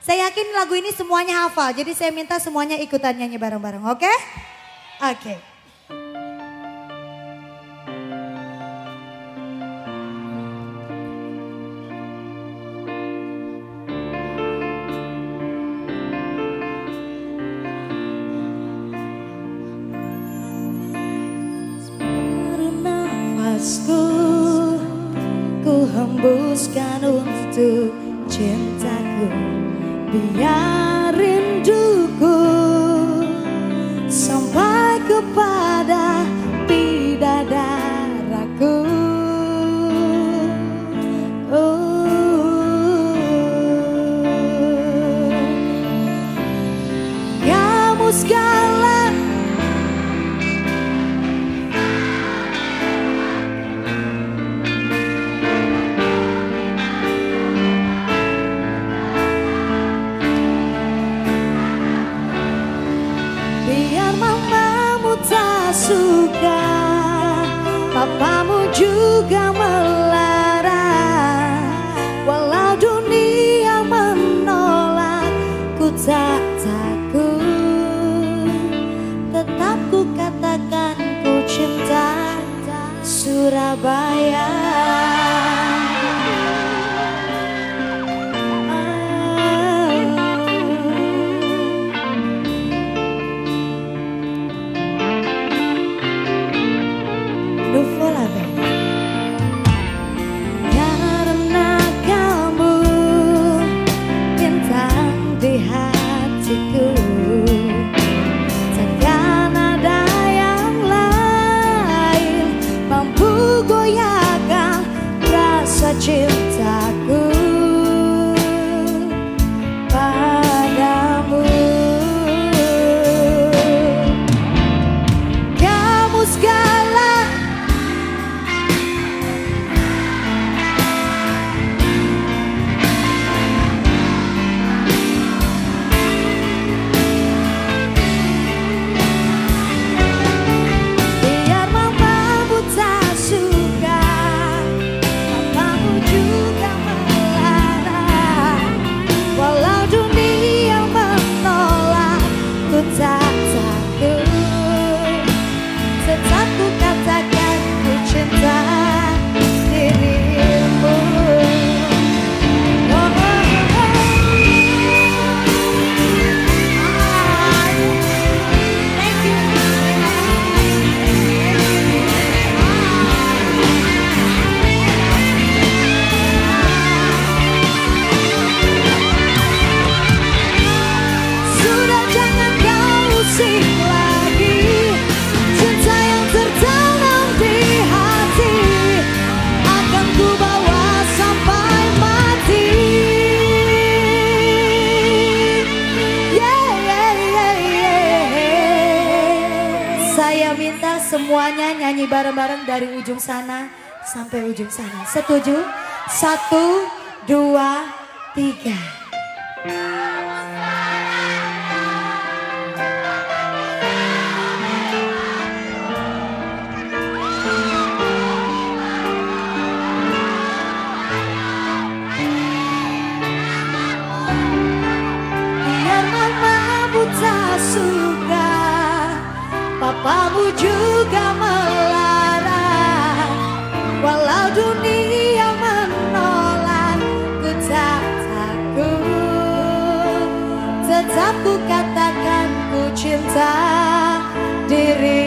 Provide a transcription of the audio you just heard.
Saya yakin lagu ini semuanya hafal, jadi saya minta semuanya ikutan nyanyi bareng-bareng, oke? Oke. Ku hembuskan untuk cintaku, biar rinduku sampai kepada bidadaraku. Kamu segala biar mamamu tak suka, papamu juga melarang. Walau dunia menolak, ku tak takut. Tetap ku katakan ku cinta Surabaya. Karena kamu bintang di hatiku, takkan ada yang lain mampu goyahkan rasa cintaku padamu. Kamu segala saya minta semuanya nyanyi bareng-bareng dari ujung sana sampai ujung sana. Setuju? 1, 2, 3. Biar mamamu tak suka, papamu juga melarang. Walau dunia menolak, ku tak takut. Tetap ku katakan ku cinta diri.